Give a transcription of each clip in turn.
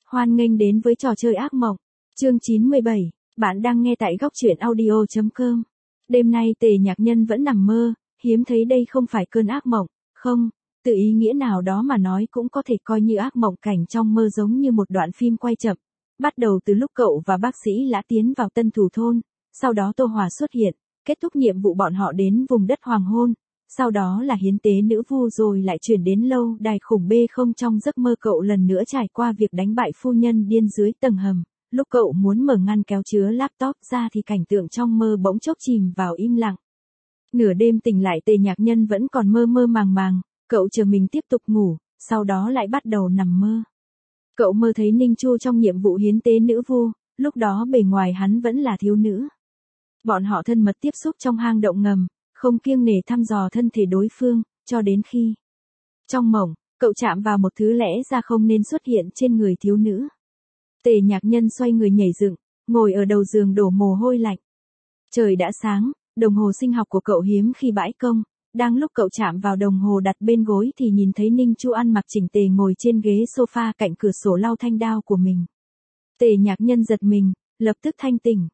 Hoan nghênh đến với trò chơi ác mộng. Chương 97, bạn đang nghe tại góc truyện audio.com. Đêm nay Tề Nhạc Nhân vẫn nằm mơ, hiếm thấy đây không phải cơn ác mộng, không, từ ý nghĩa nào đó mà nói cũng có thể coi như ác mộng. Cảnh trong mơ giống như một đoạn phim quay chậm, bắt đầu từ lúc cậu và bác sĩ Lã tiến vào Tân Thủ thôn, sau đó Tô Hòa xuất hiện, kết thúc nhiệm vụ bọn họ đến vùng đất hoàng hôn. Sau đó là hiến tế nữ vu, rồi lại chuyển đến lâu đài khủng B0. Trong giấc mơ cậu lần nữa trải qua việc đánh bại phu nhân điên dưới tầng hầm. Lúc cậu muốn mở ngăn kéo chứa laptop ra thì cảnh tượng trong mơ bỗng chốc chìm vào im lặng. Nửa đêm tỉnh lại, Tề Nhạc Nhân vẫn còn mơ mơ màng màng, cậu chờ mình tiếp tục ngủ, sau đó lại bắt đầu nằm mơ. Cậu mơ thấy Ninh Chu trong nhiệm vụ hiến tế nữ vu, lúc đó bề ngoài hắn vẫn là thiếu nữ. Bọn họ thân mật tiếp xúc trong hang động ngầm, không kiêng nể thăm dò thân thể đối phương, cho đến khi trong mộng, cậu chạm vào một thứ lẽ ra không nên xuất hiện trên người thiếu nữ. Tề Nhạc Nhân xoay người nhảy dựng, ngồi ở đầu giường đổ mồ hôi lạnh. Trời đã sáng, đồng hồ sinh học của cậu hiếm khi bãi công, đang lúc cậu chạm vào đồng hồ đặt bên gối thì nhìn thấy Ninh Chu ăn mặc chỉnh tề ngồi trên ghế sofa cạnh cửa sổ lau thanh đao của mình. Tề Nhạc Nhân giật mình, lập tức thanh tỉnh.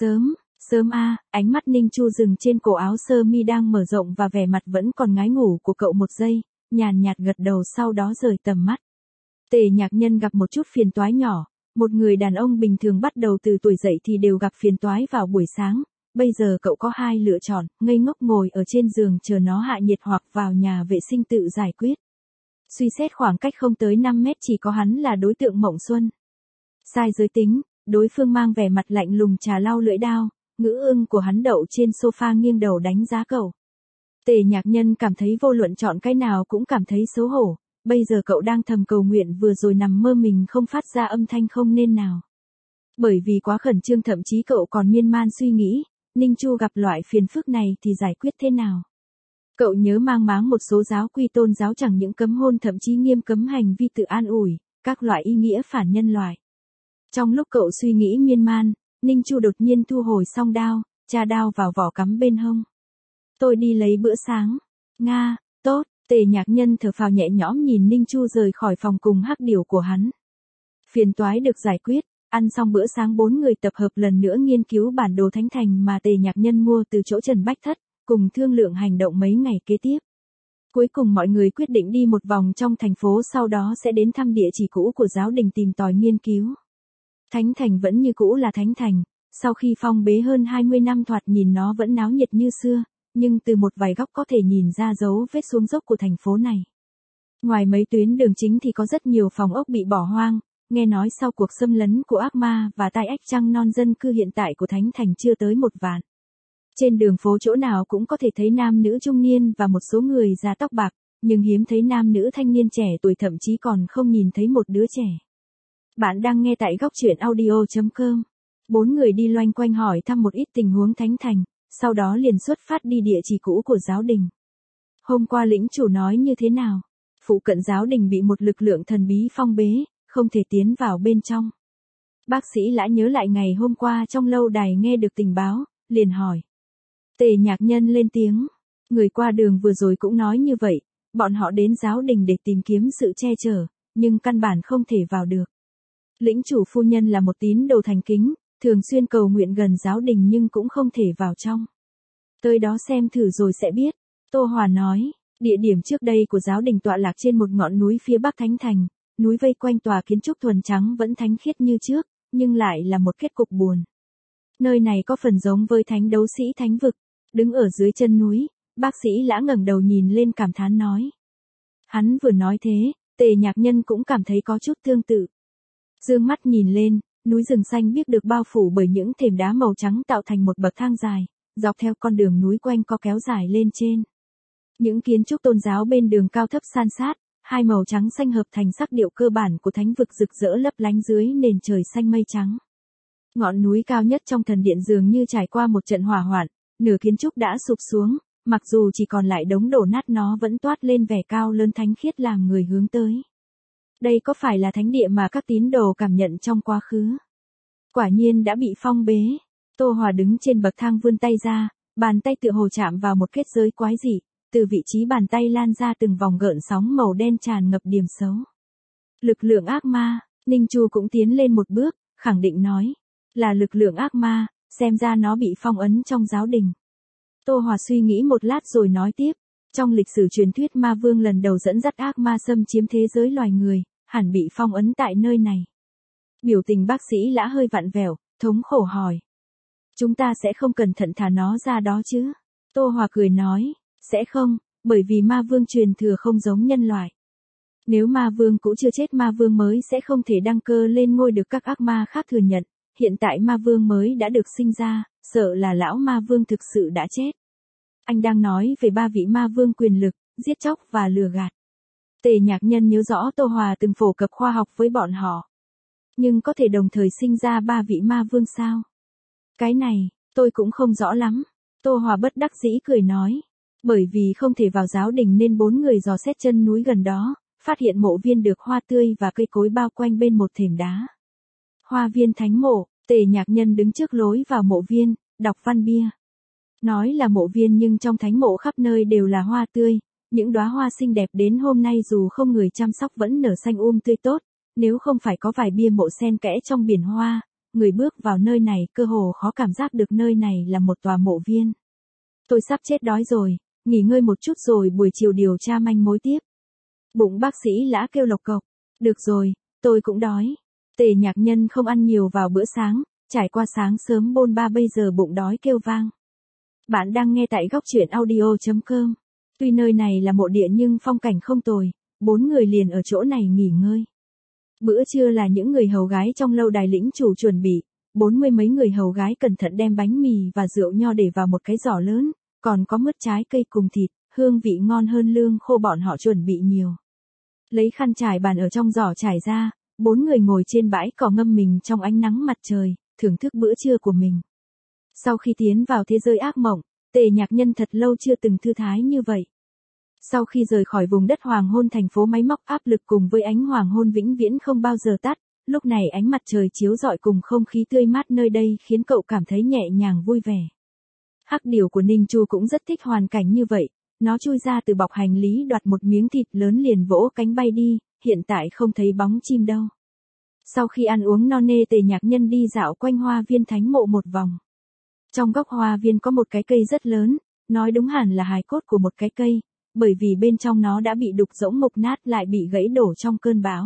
Sớm a, ánh mắt Ninh Chu dừng trên cổ áo sơ mi đang mở rộng và vẻ mặt vẫn còn ngái ngủ của cậu một giây, nhàn nhạt gật đầu sau đó rời tầm mắt. Tề Nhạc Nhân gặp một chút phiền toái nhỏ, một người đàn ông bình thường bắt đầu từ tuổi dậy thì đều gặp phiền toái vào buổi sáng, bây giờ cậu có hai lựa chọn, ngây ngốc ngồi ở trên giường chờ nó hạ nhiệt hoặc vào nhà vệ sinh tự giải quyết. Suy xét khoảng cách không tới 5 mét chỉ có hắn là đối tượng mộng xuân. Sai giới tính, đối phương mang vẻ mặt lạnh lùng trà lau lưỡi đao. Ngữ ưng của hắn đậu trên sofa nghiêng đầu đánh giá cậu. Tề Nhạc Nhân cảm thấy vô luận chọn cái nào cũng cảm thấy xấu hổ, bây giờ cậu đang thầm cầu nguyện vừa rồi nằm mơ mình không phát ra âm thanh không nên nào. Bởi vì quá khẩn trương thậm chí cậu còn miên man suy nghĩ, Ninh Chu gặp loại phiền phức này thì giải quyết thế nào. Cậu nhớ mang máng một số giáo quy tôn giáo chẳng những cấm hôn thậm chí nghiêm cấm hành vi tự an ủi, các loại ý nghĩa phản nhân loại. Trong lúc cậu suy nghĩ miên man, Ninh Chu đột nhiên thu hồi song đao, tra đao vào vỏ cắm bên hông. Tôi đi lấy bữa sáng. Nga, tốt. Tề Nhạc Nhân thở phào nhẹ nhõm nhìn Ninh Chu rời khỏi phòng cùng hắc điểu của hắn. Phiền toái được giải quyết, ăn xong bữa sáng bốn người tập hợp lần nữa nghiên cứu bản đồ Thánh Thành mà Tề Nhạc Nhân mua từ chỗ Trần Bách Thất, cùng thương lượng hành động mấy ngày kế tiếp. Cuối cùng mọi người quyết định đi một vòng trong thành phố, sau đó sẽ đến thăm địa chỉ cũ của giáo đình tìm tòi nghiên cứu. Thánh Thành vẫn như cũ là Thánh Thành, sau khi phong bế hơn 20 năm thoạt nhìn nó vẫn náo nhiệt như xưa, nhưng từ một vài góc có thể nhìn ra dấu vết xuống dốc của thành phố này. Ngoài mấy tuyến đường chính thì có rất nhiều phòng ốc bị bỏ hoang, nghe nói sau cuộc xâm lấn của ác ma và tai ách trăng non dân cư hiện tại của Thánh Thành chưa tới 1 vạn. Trên đường phố chỗ nào cũng có thể thấy nam nữ trung niên và một số người già tóc bạc, nhưng hiếm thấy nam nữ thanh niên trẻ tuổi, thậm chí còn không nhìn thấy một đứa trẻ. Bạn đang nghe tại góc truyện audio.com. 4 người đi loanh quanh hỏi thăm một ít tình huống Thánh Thành, sau đó liền xuất phát đi địa chỉ cũ của giáo đình. Hôm qua lĩnh chủ nói như thế nào? Phụ cận giáo đình bị một lực lượng thần bí phong bế, không thể tiến vào bên trong. Bác sĩ Lã nhớ lại ngày hôm qua trong lâu đài nghe được tình báo, liền hỏi. Tề Nhạc Nhân lên tiếng. Người qua đường vừa rồi cũng nói như vậy, bọn họ đến giáo đình để tìm kiếm sự che chở, nhưng căn bản không thể vào được. Lĩnh chủ phu nhân là một tín đồ thành kính, thường xuyên cầu nguyện gần giáo đình nhưng cũng không thể vào trong. Tới đó xem thử rồi sẽ biết. Tô Hòa nói, địa điểm trước đây của giáo đình tọa lạc trên một ngọn núi phía bắc Thánh Thành, núi vây quanh tòa kiến trúc thuần trắng vẫn thánh khiết như trước, nhưng lại là một kết cục buồn. Nơi này có phần giống với thánh đấu sĩ thánh vực, đứng ở dưới chân núi, bác sĩ Lã ngẩng đầu nhìn lên cảm thán nói. Hắn vừa nói thế, Tề Nhạc Nhân cũng cảm thấy có chút tương tự. Dương mắt nhìn lên, núi rừng xanh biếc được bao phủ bởi những thềm đá màu trắng tạo thành một bậc thang dài, dọc theo con đường núi quanh co kéo dài lên trên. Những kiến trúc tôn giáo bên đường cao thấp san sát, hai màu trắng xanh hợp thành sắc điệu cơ bản của thánh vực rực rỡ lấp lánh dưới nền trời xanh mây trắng. Ngọn núi cao nhất trong thần điện dường như trải qua một trận hỏa hoạn, nửa kiến trúc đã sụp xuống, mặc dù chỉ còn lại đống đổ nát nó vẫn toát lên vẻ cao lớn thánh khiết làm người hướng tới. Đây có phải là thánh địa mà các tín đồ cảm nhận trong quá khứ? Quả nhiên đã bị phong bế. Tô Hòa đứng trên bậc thang vươn tay ra, bàn tay tựa hồ chạm vào một kết giới quái dị, từ vị trí bàn tay lan ra từng vòng gợn sóng màu đen tràn ngập điểm xấu. Lực lượng ác ma, Ninh Chu cũng tiến lên một bước, khẳng định nói. Là lực lượng ác ma, xem ra nó bị phong ấn trong giáo đình. Tô Hòa suy nghĩ một lát rồi nói tiếp. Trong lịch sử truyền thuyết ma vương lần đầu dẫn dắt ác ma xâm chiếm thế giới loài người, hẳn bị phong ấn tại nơi này. Biểu tình bác sĩ Lã hơi vặn vẹo, thống khổ hỏi. Chúng ta sẽ không cẩn thận thả nó ra đó chứ? Tô Hòa cười nói, sẽ không, bởi vì ma vương truyền thừa không giống nhân loại. Nếu ma vương cũ chưa chết, ma vương mới sẽ không thể đăng cơ lên ngôi được các ác ma khác thừa nhận. Hiện tại ma vương mới đã được sinh ra, sợ là lão ma vương thực sự đã chết. Anh đang nói về 3 vị ma vương quyền lực, giết chóc và lừa gạt. Tề Nhạc Nhân nhớ rõ Tô Hòa từng phổ cập khoa học với bọn họ. Nhưng có thể đồng thời sinh ra 3 vị ma vương sao? Cái này, tôi cũng không rõ lắm. Tô Hòa bất đắc dĩ cười nói. Bởi vì không thể vào giáo đình nên 4 người dò xét chân núi gần đó, phát hiện mộ viên được hoa tươi và cây cối bao quanh bên một thềm đá. Hoa viên thánh mộ. Tề Nhạc Nhân đứng trước lối vào mộ viên, đọc văn bia. Nói là mộ viên nhưng trong thánh mộ khắp nơi đều là hoa tươi, những đóa hoa xinh đẹp đến hôm nay dù không người chăm sóc vẫn nở xanh tươi tốt, nếu không phải có vài bia mộ xen kẽ trong biển hoa, người bước vào nơi này cơ hồ khó cảm giác được nơi này là một tòa mộ viên. Tôi sắp chết đói rồi, nghỉ ngơi một chút rồi buổi chiều điều tra manh mối tiếp. Bụng bác sĩ Lã kêu lộc cộc. Được rồi, tôi cũng đói. Tề Nhạc Nhân không ăn nhiều vào bữa sáng, trải qua sáng sớm bôn ba bây giờ bụng đói kêu vang. Bạn đang nghe tại góc truyện audio.com. Tuy nơi này là mộ địa nhưng phong cảnh không tồi, 4 người liền ở chỗ này nghỉ ngơi. Bữa trưa là những người hầu gái trong lâu đài lĩnh chủ chuẩn bị, 40 mấy người hầu gái cẩn thận đem bánh mì và rượu nho để vào một cái giỏ lớn, còn có mứt trái cây cùng thịt, hương vị ngon hơn lương khô bọn họ chuẩn bị nhiều. Lấy khăn trải bàn ở trong giỏ trải ra, 4 người ngồi trên bãi cỏ ngâm mình trong ánh nắng mặt trời, thưởng thức bữa trưa của mình. Sau khi tiến vào thế giới ác mộng, Tề Nhạc Nhân thật lâu chưa từng thư thái như vậy. Sau khi rời khỏi vùng đất hoàng hôn thành phố máy móc áp lực cùng với ánh hoàng hôn vĩnh viễn không bao giờ tắt, lúc này ánh mặt trời chiếu rọi cùng không khí tươi mát nơi đây khiến cậu cảm thấy nhẹ nhàng vui vẻ. Hắc điểu của Ninh Chu cũng rất thích hoàn cảnh như vậy, nó chui ra từ bọc hành lý đoạt một miếng thịt lớn liền vỗ cánh bay đi, hiện tại không thấy bóng chim đâu. Sau khi ăn uống no nê Tề Nhạc Nhân đi dạo quanh hoa viên thánh mộ một vòng. Trong góc hoa viên có một cái cây rất lớn, nói đúng hẳn là hài cốt của một cái cây, bởi vì bên trong nó đã bị đục rỗng mục nát lại bị gãy đổ trong cơn bão.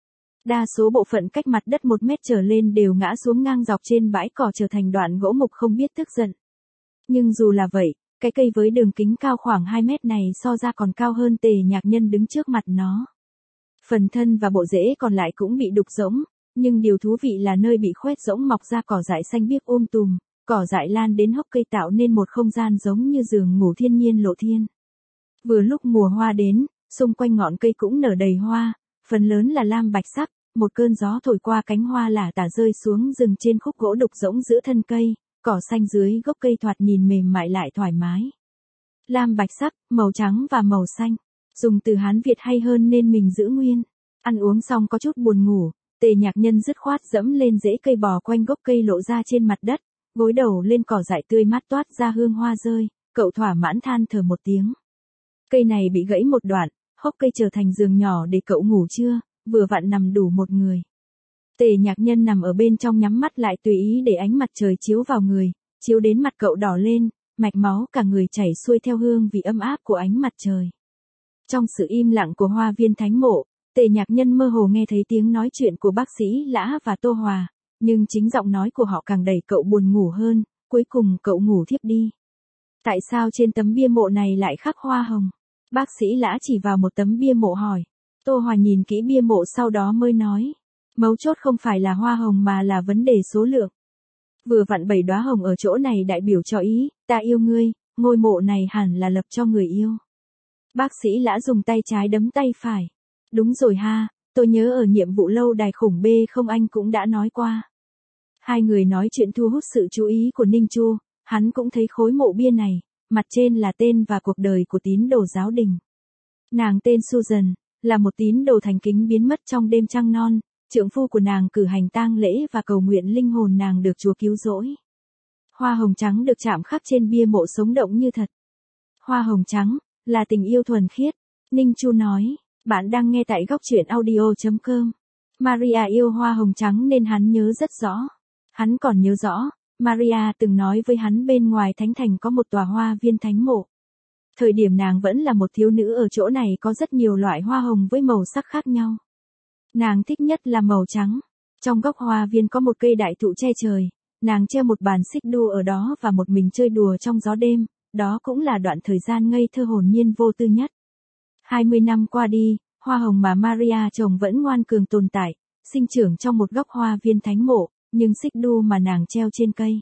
Đa số bộ phận cách mặt đất 1 mét trở lên đều ngã xuống ngang dọc trên bãi cỏ trở thành đoạn gỗ mục không biết tức giận. Nhưng dù là vậy, cái cây với đường kính cao khoảng 2 mét này so ra còn cao hơn Tề Nhạc Nhân đứng trước mặt nó. Phần thân và bộ rễ còn lại cũng bị đục rỗng, nhưng điều thú vị là nơi bị khoét rỗng mọc ra cỏ dại xanh biếc tùm, cỏ dại lan đến hốc cây tạo nên một không gian giống như giường ngủ thiên nhiên lộ thiên. Vừa lúc mùa hoa đến, xung quanh ngọn cây cũng nở đầy hoa, phần lớn là lam bạch sắc, một cơn gió thổi qua cánh hoa lả tả rơi xuống rừng trên khúc gỗ đục rỗng giữa thân cây, cỏ xanh dưới gốc cây thoạt nhìn mềm mại lại thoải mái. Lam bạch sắc, màu trắng và màu xanh, dùng từ Hán Việt hay hơn nên mình giữ nguyên. Ăn uống xong có chút buồn ngủ, Tề Nhạc Nhân dứt khoát dẫm lên rễ cây bò quanh gốc cây lộ ra trên mặt đất, gối đầu lên cỏ dại tươi mát toát ra hương hoa rơi, cậu thỏa mãn than thở một tiếng. Cây này bị gãy một đoạn, hốc cây trở thành giường nhỏ để cậu ngủ trưa, vừa vặn nằm đủ một người. Tề Nhạc Nhân nằm ở bên trong nhắm mắt lại tùy ý để ánh mặt trời chiếu vào người, chiếu đến mặt cậu đỏ lên, mạch máu cả người chảy xuôi theo hương vị ấm áp của ánh mặt trời. Trong sự im lặng của hoa viên thánh mộ, Tề Nhạc Nhân mơ hồ nghe thấy tiếng nói chuyện của bác sĩ Lã và Tô Hòa, nhưng chính giọng nói của họ càng đẩy cậu buồn ngủ hơn, cuối cùng cậu ngủ thiếp đi. Tại sao trên tấm bia mộ này lại khắc hoa hồng? Bác sĩ Lã chỉ vào một tấm bia mộ hỏi. Tô Hòa nhìn kỹ bia mộ sau đó mới nói. Mấu chốt không phải là hoa hồng mà là vấn đề số lượng. Vừa vặn 7 đóa hồng ở chỗ này đại biểu cho ý, ta yêu ngươi, ngôi mộ này hẳn là lập cho người yêu. Bác sĩ Lã dùng tay trái đấm tay phải. Đúng rồi ha, tôi nhớ ở nhiệm vụ lâu đài khủng B không anh cũng đã nói qua. Hai người nói chuyện thu hút sự chú ý của Ninh Chu, hắn cũng thấy khối mộ bia này, mặt trên là tên và cuộc đời của tín đồ giáo đình. Nàng tên Susan, là một tín đồ thành kính biến mất trong đêm trăng non, trượng phu của nàng cử hành tang lễ và cầu nguyện linh hồn nàng được Chúa cứu rỗi. Hoa hồng trắng được chạm khắc trên bia mộ sống động như thật. Hoa hồng trắng, là tình yêu thuần khiết, Ninh Chu nói, bạn đang nghe tại góc truyện audio.com. Maria yêu hoa hồng trắng nên hắn nhớ rất rõ. Hắn còn nhớ rõ, Maria từng nói với hắn bên ngoài thánh thành có một tòa hoa viên thánh mộ. Thời điểm nàng vẫn là một thiếu nữ ở chỗ này có rất nhiều loại hoa hồng với màu sắc khác nhau. Nàng thích nhất là màu trắng. Trong góc hoa viên có một cây đại thụ che trời, nàng treo một bàn xích đu ở đó và một mình chơi đùa trong gió đêm, đó cũng là đoạn thời gian ngây thơ hồn nhiên vô tư nhất. 20 năm qua đi, hoa hồng mà Maria trồng vẫn ngoan cường tồn tại, sinh trưởng trong một góc hoa viên thánh mộ, nhưng xích đu mà nàng treo trên cây.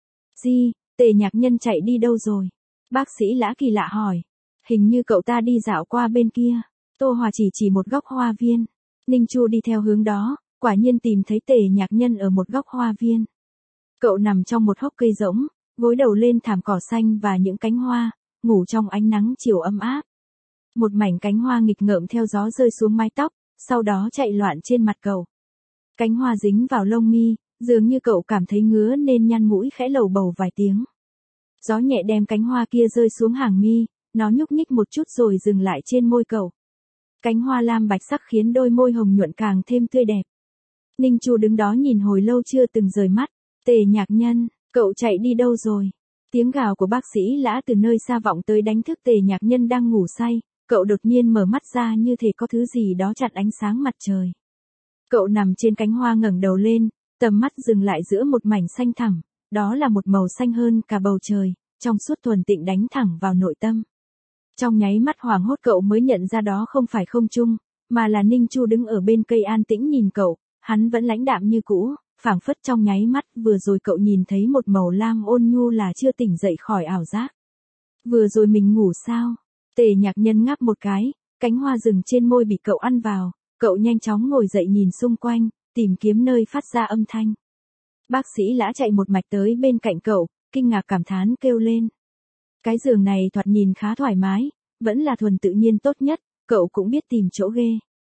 Di, Tề Nhạc Nhân chạy đi đâu rồi? Bác sĩ Lã kỳ lạ hỏi. Hình như cậu ta đi dạo qua bên kia. Tô Hòa chỉ một góc hoa viên. Ninh Chu đi theo hướng đó, quả nhiên tìm thấy Tề Nhạc Nhân ở một góc hoa viên. Cậu nằm trong một hốc cây rỗng, gối đầu lên thảm cỏ xanh và những cánh hoa, ngủ trong ánh nắng chiều ấm áp. Một mảnh cánh hoa nghịch ngợm theo gió rơi xuống mái tóc, sau đó chạy loạn trên mặt cậu. Cánh hoa dính vào lông mi, dường như cậu cảm thấy ngứa nên nhăn mũi khẽ lầu bầu vài tiếng. Gió nhẹ đem cánh hoa kia rơi xuống hàng mi, nó nhúc nhích một chút rồi dừng lại trên môi cậu. Cánh hoa lam bạch sắc khiến đôi môi hồng nhuận càng thêm tươi đẹp. Ninh Chu đứng đó nhìn hồi lâu chưa từng rời mắt. Tề Nhạc Nhân, cậu chạy đi đâu rồi? Tiếng gào của bác sĩ Lã từ nơi xa vọng tới đánh thức Tề Nhạc Nhân đang ngủ say. Cậu đột nhiên mở mắt ra như thể có thứ gì đó chặn ánh sáng mặt trời. Cậu nằm trên cánh hoa ngẩng đầu lên, tầm mắt dừng lại giữa một mảnh xanh thẳm, đó là một màu xanh hơn cả bầu trời, trong suốt thuần tịnh đánh thẳng vào nội tâm. Trong nháy mắt hoảng hốt cậu mới nhận ra đó không phải không trung, mà là Ninh Chu đứng ở bên cây an tĩnh nhìn cậu, hắn vẫn lãnh đạm như cũ, phảng phất trong nháy mắt vừa rồi cậu nhìn thấy một màu lam ôn nhu là chưa tỉnh dậy khỏi ảo giác. Vừa rồi mình ngủ sao? Tề Nhạc Nhân ngáp một cái, cánh hoa rừng trên môi bị cậu ăn vào, cậu nhanh chóng ngồi dậy nhìn xung quanh, tìm kiếm nơi phát ra âm thanh. Bác sĩ Lã chạy một mạch tới bên cạnh cậu, kinh ngạc cảm thán kêu lên. Cái giường này thoạt nhìn khá thoải mái, vẫn là thuần tự nhiên tốt nhất, cậu cũng biết tìm chỗ ghê.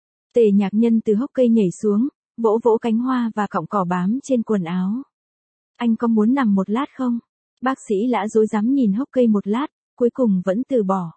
Tề Nhạc Nhân từ hốc cây nhảy xuống, vỗ vỗ cánh hoa và cọng cỏ bám trên quần áo. Anh có muốn nằm một lát không? Bác sĩ Lã rối rắm nhìn hốc cây một lát, cuối cùng vẫn từ bỏ.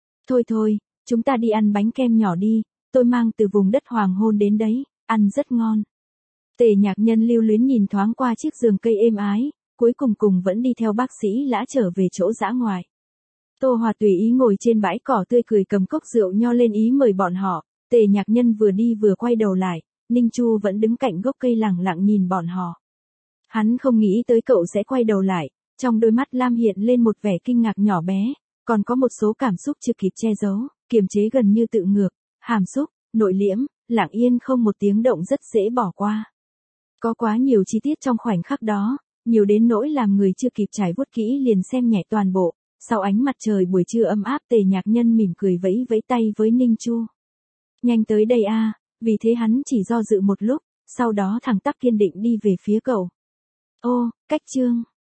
Thôi, chúng ta đi ăn bánh kem nhỏ đi, tôi mang từ vùng đất hoàng hôn đến đấy, ăn rất ngon. Tề Nhạc Nhân lưu luyến nhìn thoáng qua chiếc giường cây êm ái, cuối cùng vẫn đi theo bác sĩ Lã trở về chỗ dã ngoại. Tô Hòa tùy ý ngồi trên bãi cỏ tươi cười cầm cốc rượu nho lên ý mời bọn họ, Tề Nhạc Nhân vừa đi vừa quay đầu lại, Ninh Chu vẫn đứng cạnh gốc cây lẳng lặng nhìn bọn họ. Hắn không nghĩ tới cậu sẽ quay đầu lại, trong đôi mắt lam hiện lên một vẻ kinh ngạc nhỏ bé, còn có một số cảm xúc chưa kịp che giấu, kiềm chế gần như tự ngược, hàm xúc, nội liễm, lặng yên không một tiếng động rất dễ bỏ qua. Có quá nhiều chi tiết trong khoảnh khắc đó, nhiều đến nỗi làm người chưa kịp trải vuốt kỹ liền xem nhẹ toàn bộ. Sau ánh mặt trời buổi trưa ấm áp Tề Nhạc Nhân mỉm cười vẫy vẫy tay với Ninh Chu. Nhanh tới đây a, vì thế hắn chỉ do dự một lúc, sau đó thẳng tắp kiên định đi về phía cậu. Ô, cách chương.